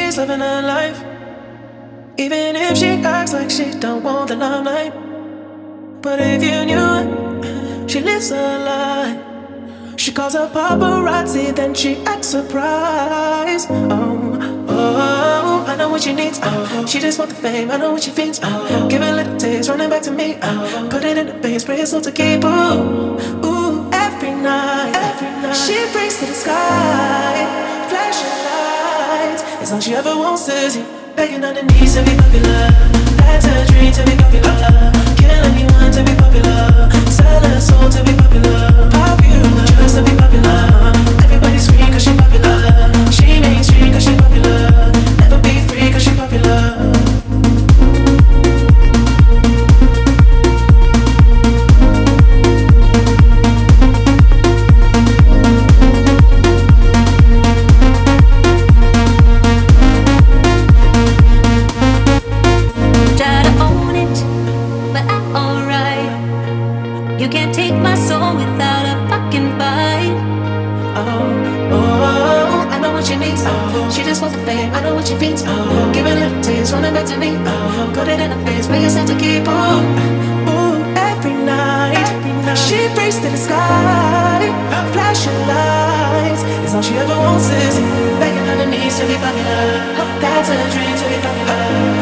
She's living her life, even if she acts like she don't want the limelight. But if you knew her, she lives her life. She calls her paparazzi, then she acts surprised. Oh, I know what she needs. She just want the fame, I know what she feels. Give it a little taste, running back to me. Put it in the face, pray it's all to keep. Ooh, every night. She breaks to the sky, flashing lights. It's all she ever wants is you. Begging on her knees to be popular. That's her dream to be popular. Kill anyone to be popular. Sell her soul to be popular. Popular, just to be popular. Everybody scream cause she popular. She mainstream cause she popular. Never be free cause she popular. She just wants the fame, I know what she feels. Give it a little taste, running back to me. Put it in her face, pay yourself to keep. Every night. She breaks to the sky, flashing lights. It's all she ever wants is begging on her knees to be popular. That's her dream to be popular.